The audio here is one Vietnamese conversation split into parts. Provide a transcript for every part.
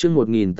chương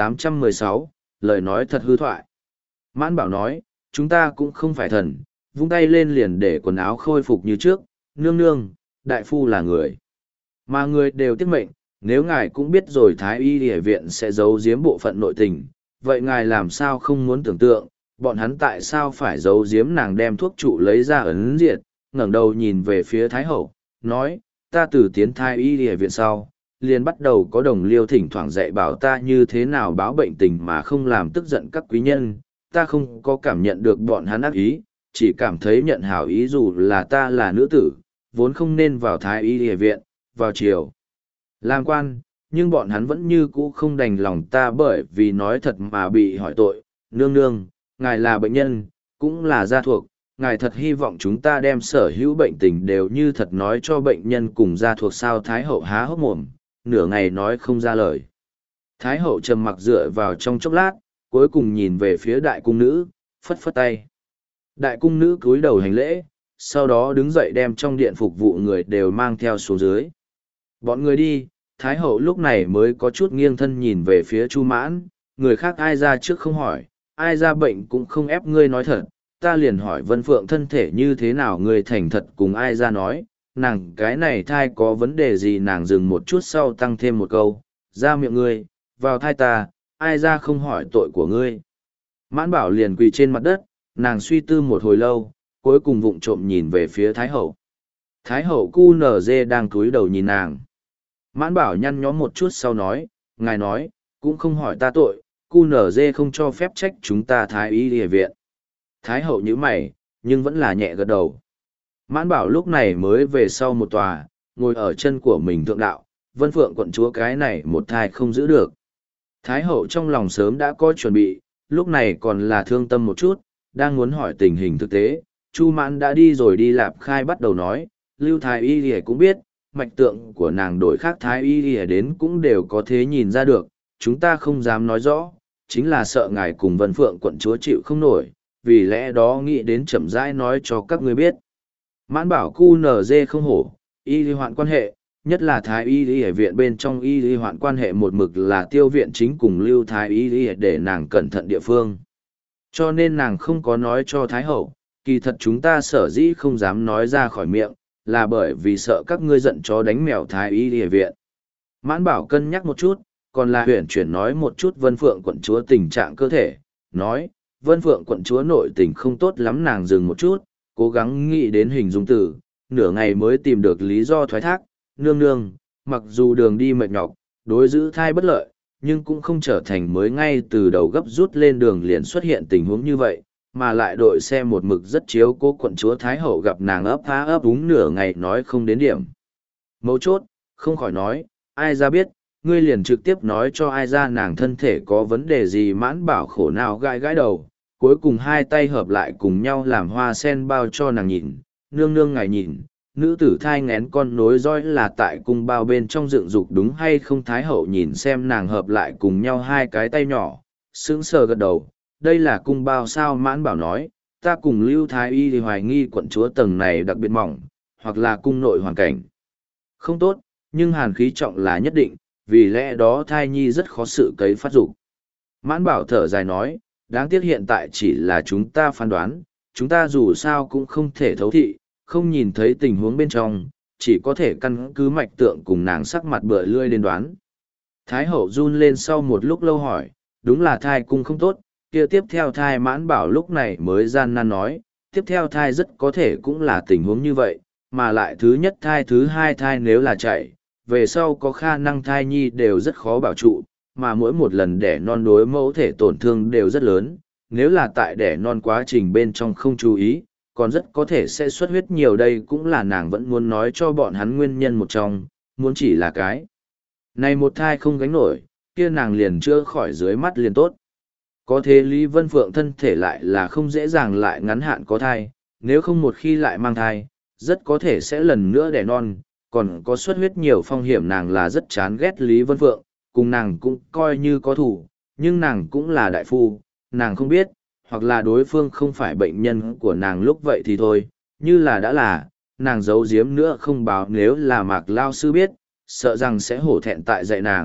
1816, lời nói thật hư thoại. Mãn Bảo nói, chúng ta cũng không phải thần, vung tay lên liền để quần áo khôi phục như trước, nương nương, đại phu là người. Mà người đều tiết mệnh, nếu ngài cũng biết rồi Thái Y Y viện sẽ giấu giếm bộ phận nội tình, vậy ngài làm sao không muốn tưởng tượng, bọn hắn tại sao phải giấu giếm nàng đem thuốc trụ lấy ra ấn diệt, ngẩng đầu nhìn về phía Thái Hậu, nói, ta từ tiến Thái Y Y viện sau, liền bắt đầu có đồng liêu thỉnh thoảng dạy bảo ta như thế nào báo bệnh tình mà không làm tức giận các quý nhân, ta không có cảm nhận được bọn hắn ác ý, chỉ cảm thấy nhận hảo ý dù là ta là nữ tử, vốn không nên vào Thái Y Y viện, vào chiều. Làm quan, nhưng bọn hắn vẫn như cũ không đành lòng ta bởi vì nói thật mà bị hỏi tội, nương nương, ngài là bệnh nhân, cũng là gia thuộc, ngài thật hy vọng chúng ta đem sở hữu bệnh tình đều như thật nói cho bệnh nhân cùng gia thuộc sao. Thái Hậu há hốc mồm, nửa ngày nói không ra lời. Thái Hậu trầm mặc dựa vào trong chốc lát, cuối cùng nhìn về phía đại cung nữ, phất phất tay. Đại cung nữ cúi đầu hành lễ, sau đó đứng dậy đem trong điện phục vụ người đều mang theo xuống dưới. Bọn người đi, Thái Hậu lúc này mới có chút nghiêng thân nhìn về phía Chu Mãn, người khác ai ra trước không hỏi, ai ra bệnh cũng không ép ngươi nói thật, ta liền hỏi Vân Phượng thân thể như thế nào ngươi thành thật cùng ai ra nói, nàng cái này thai có vấn đề gì. Nàng dừng một chút sau tăng thêm một câu, ra miệng ngươi, vào thai ta, ai ra không hỏi tội của ngươi. Mãn Bảo liền quỳ trên mặt đất, nàng suy tư một hồi lâu, cuối cùng vụng trộm nhìn về phía Thái Hậu. Thái Hậu cu nở dê đang cúi đầu nhìn nàng. Mãn Bảo nhăn nhó một chút sau nói, ngài nói, cũng không hỏi ta tội, cu nở dê không cho phép trách chúng ta Thái Y Y viện. Thái Hậu nhíu mày, nhưng vẫn là nhẹ gật đầu. Mãn Bảo lúc này mới về sau một tòa, ngồi ở chân của mình thượng đạo, Vân Phượng quận chúa cái này một thai không giữ được. Thái Hậu trong lòng sớm đã có chuẩn bị, lúc này còn là thương tâm một chút, đang muốn hỏi tình hình thực tế. Chu Mãn đã đi rồi đi Lạp Khai bắt đầu nói, Lưu Thái Y Y cũng biết, mạch tượng của nàng đổi khác Thái Y Y đến cũng đều có thế nhìn ra được, chúng ta không dám nói rõ, chính là sợ ngài cùng Vân Phượng quận chúa chịu không nổi, vì lẽ đó nghĩ đến chậm rãi nói cho các ngươi biết. Mãn Bảo cu nở dê không hổ, y hoạn quan hệ, nhất là Thái Y ở viện bên trong y hoạn quan hệ một mực là Tiêu viện chính cùng Lưu Thái Y để nàng cẩn thận địa phương. Cho nên nàng không có nói cho Thái Hậu, kỳ thật chúng ta sở dĩ không dám nói ra khỏi miệng, là bởi vì sợ các ngươi giận chó đánh mèo Thái Y ở viện. Mãn Bảo cân nhắc một chút, còn là huyển chuyển nói một chút Vân Phượng quận chúa tình trạng cơ thể, nói, Vân Phượng quận chúa nội tình không tốt lắm. Nàng dừng một chút, cố gắng nghĩ đến hình dung từ, nửa ngày mới tìm được lý do thoái thác, nương nương, mặc dù đường đi mệt nhọc, đối giữ thai bất lợi, nhưng cũng không trở thành mới ngay từ đầu gấp rút lên đường liền xuất hiện tình huống như vậy, mà lại đội xe một mực rất chiếu cố quận chúa Thái Hậu gặp nàng ấp há ấp úng nửa ngày nói không đến điểm. Mấu chốt, không khỏi nói, ai ra biết, ngươi liền trực tiếp nói cho ai ra nàng thân thể có vấn đề gì. Mãn Bảo khổ nào gãi gãi đầu, cuối cùng hai tay hợp lại cùng nhau làm hoa sen bao cho nàng nhìn, nương nương ngài nhìn, nữ tử thai nghén con nối roi là tại cung bao bên trong dựng dục đúng hay không. Thái Hậu nhìn xem nàng hợp lại cùng nhau hai cái tay nhỏ, sững sờ gật đầu, đây là cung bao sao. Mãn Bảo nói, ta cùng Lưu Thái Y thì hoài nghi quận chúa tầng này đặc biệt mỏng, hoặc là cung nội hoàn cảnh không tốt, nhưng hàn khí trọng là nhất định, vì lẽ đó thai nhi rất khó sự cấy phát dục. Mãn Bảo thở dài nói, đáng tiếc hiện tại chỉ là chúng ta phán đoán, chúng ta dù sao cũng không thể thấu thị, không nhìn thấy tình huống bên trong, chỉ có thể căn cứ mạch tượng cùng nàng sắc mặt bựa lươi đến đoán. Thái Hậu run lên sau một lúc lâu hỏi, đúng là thai cung không tốt, kia tiếp theo thai. Mãn Bảo lúc này mới gian nan nói, tiếp theo thai rất có thể cũng là tình huống như vậy, mà lại thứ nhất thai thứ hai thai nếu là chạy, về sau có khả năng thai nhi đều rất khó bảo trụ, mà mỗi một lần đẻ non đối mẫu thể tổn thương đều rất lớn, nếu là tại đẻ non quá trình bên trong không chú ý, còn rất có thể sẽ xuất huyết nhiều. Đây cũng là nàng vẫn muốn nói cho bọn hắn nguyên nhân một trong, muốn chỉ là cái này một thai không gánh nổi, kia nàng liền chữa khỏi dưới mắt liền tốt. Có thế Lý Vân Phượng thân thể lại là không dễ dàng lại ngắn hạn có thai, nếu không một khi lại mang thai, rất có thể sẽ lần nữa đẻ non, còn có xuất huyết nhiều phong hiểm. Nàng là rất chán ghét Lý Vân Phượng, cùng nàng cũng coi như có thủ, nhưng nàng cũng là đại phu, nàng không biết, hoặc là đối phương không phải bệnh nhân của nàng lúc vậy thì thôi, như là đã là, nàng giấu giếm nữa không báo, nếu là Mạc Lao sư biết, sợ rằng sẽ hổ thẹn tại dạy nàng,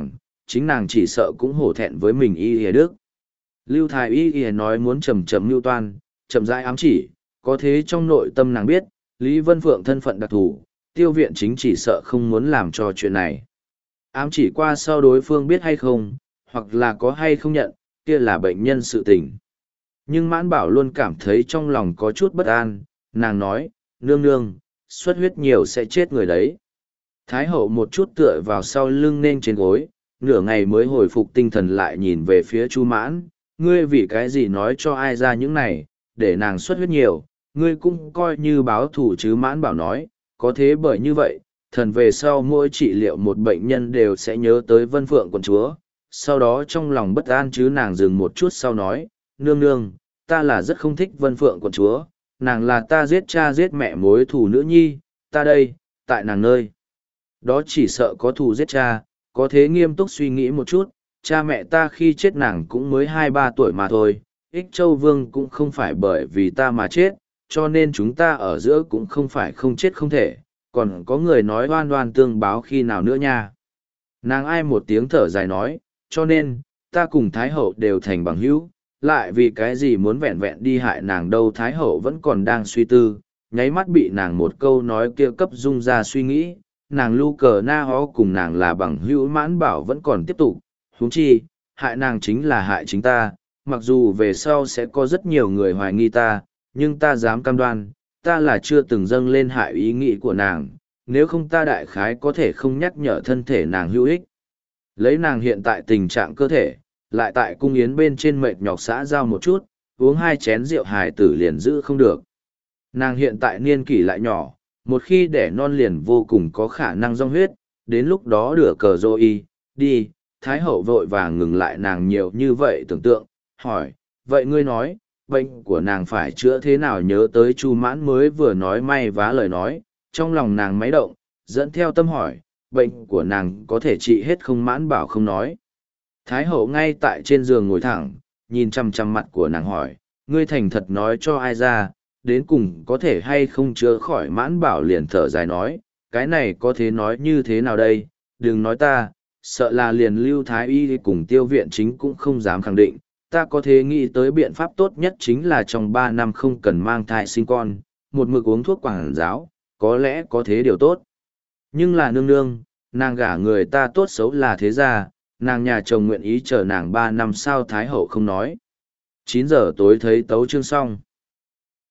chính nàng chỉ sợ cũng hổ thẹn với mình y y đức. Lưu Thái y y nói muốn chậm chậm mưu toan, chậm rãi ám chỉ, có thế trong nội tâm nàng biết, Lý Vân Phượng thân phận đặc thù, Tiêu Viện Chính chỉ sợ không muốn làm cho chuyện này. Ám chỉ qua sau đối phương biết hay không, hoặc là có hay không nhận, kia là bệnh nhân sự tình. Nhưng Mãn Bảo luôn cảm thấy trong lòng có chút bất an, nàng nói, nương nương, xuất huyết nhiều sẽ chết người đấy. Thái hậu một chút tựa vào sau lưng nên trên gối, nửa ngày mới hồi phục tinh thần lại nhìn về phía Chu Mãn, ngươi vì cái gì nói cho ai ra những này, để nàng xuất huyết nhiều, ngươi cũng coi như báo thù chứ. Mãn Bảo nói, có thế bởi như vậy, thần về sau mỗi trị liệu một bệnh nhân đều sẽ nhớ tới Vân Phượng quận chúa. Sau đó trong lòng bất an chứ. Nàng dừng một chút sau nói, nương nương, ta là rất không thích Vân Phượng quận chúa, nàng là ta giết cha giết mẹ mối thù nữ nhi, ta đây, tại nàng nơi. Đó chỉ sợ có thù giết cha, có thế nghiêm túc suy nghĩ một chút, cha mẹ ta khi chết nàng cũng mới 2-3 tuổi mà thôi, Ích Châu Vương cũng không phải bởi vì ta mà chết, cho nên chúng ta ở giữa cũng không phải không chết không thể, còn có người nói oan oan tương báo khi nào nữa nha. Nàng ai một tiếng thở dài nói, cho nên, ta cùng Thái Hậu đều thành bằng hữu, lại vì cái gì muốn vẹn vẹn đi hại nàng đâu. Thái Hậu vẫn còn đang suy tư, nháy mắt bị nàng một câu nói kia cấp rung ra suy nghĩ, nàng lu cờ na hó cùng nàng là bằng hữu. Mãn Bảo vẫn còn tiếp tục, huống chi, hại nàng chính là hại chính ta, mặc dù về sau sẽ có rất nhiều người hoài nghi ta, nhưng ta dám cam đoan, ta là chưa từng dâng lên hại ý nghĩ của nàng, nếu không ta đại khái có thể không nhắc nhở thân thể nàng hữu ích. Lấy nàng hiện tại tình trạng cơ thể, lại tại cung yến bên trên mệt nhọc xã giao một chút, uống 2 chén rượu hài tử liền giữ không được. Nàng hiện tại niên kỷ lại nhỏ, một khi đẻ non liền vô cùng có khả năng rong huyết, đến lúc đó đửa cờ dô y, đi. Thái hậu vội vàng ngừng lại nàng nhiều như vậy tưởng tượng, hỏi, vậy ngươi nói, bệnh của nàng phải chữa thế nào? Nhớ tới Chu Mãn mới vừa nói may vá lời nói, trong lòng nàng máy động, dẫn theo tâm hỏi, bệnh của nàng có thể trị hết không? Mãn Bảo không nói. Thái hậu ngay tại trên giường ngồi thẳng, nhìn chằm chằm mặt của nàng hỏi, ngươi thành thật nói cho ai ra, đến cùng có thể hay không chữa khỏi? Mãn Bảo liền thở dài nói, cái này có thể nói như thế nào đây, đừng nói ta, sợ là liền Lưu Thái Y cùng Tiêu Viện Chính cũng không dám khẳng định. Ta có thể nghĩ tới biện pháp tốt nhất chính là trong 3 năm không cần mang thai sinh con, một mực uống thuốc quảng giáo, có lẽ có thế điều tốt. Nhưng là nương nương, nàng gả người ta tốt xấu là thế ra, nàng nhà chồng nguyện ý chờ nàng 3 năm sao? Thái hậu không nói. 9 giờ tối thấy tấu chương xong.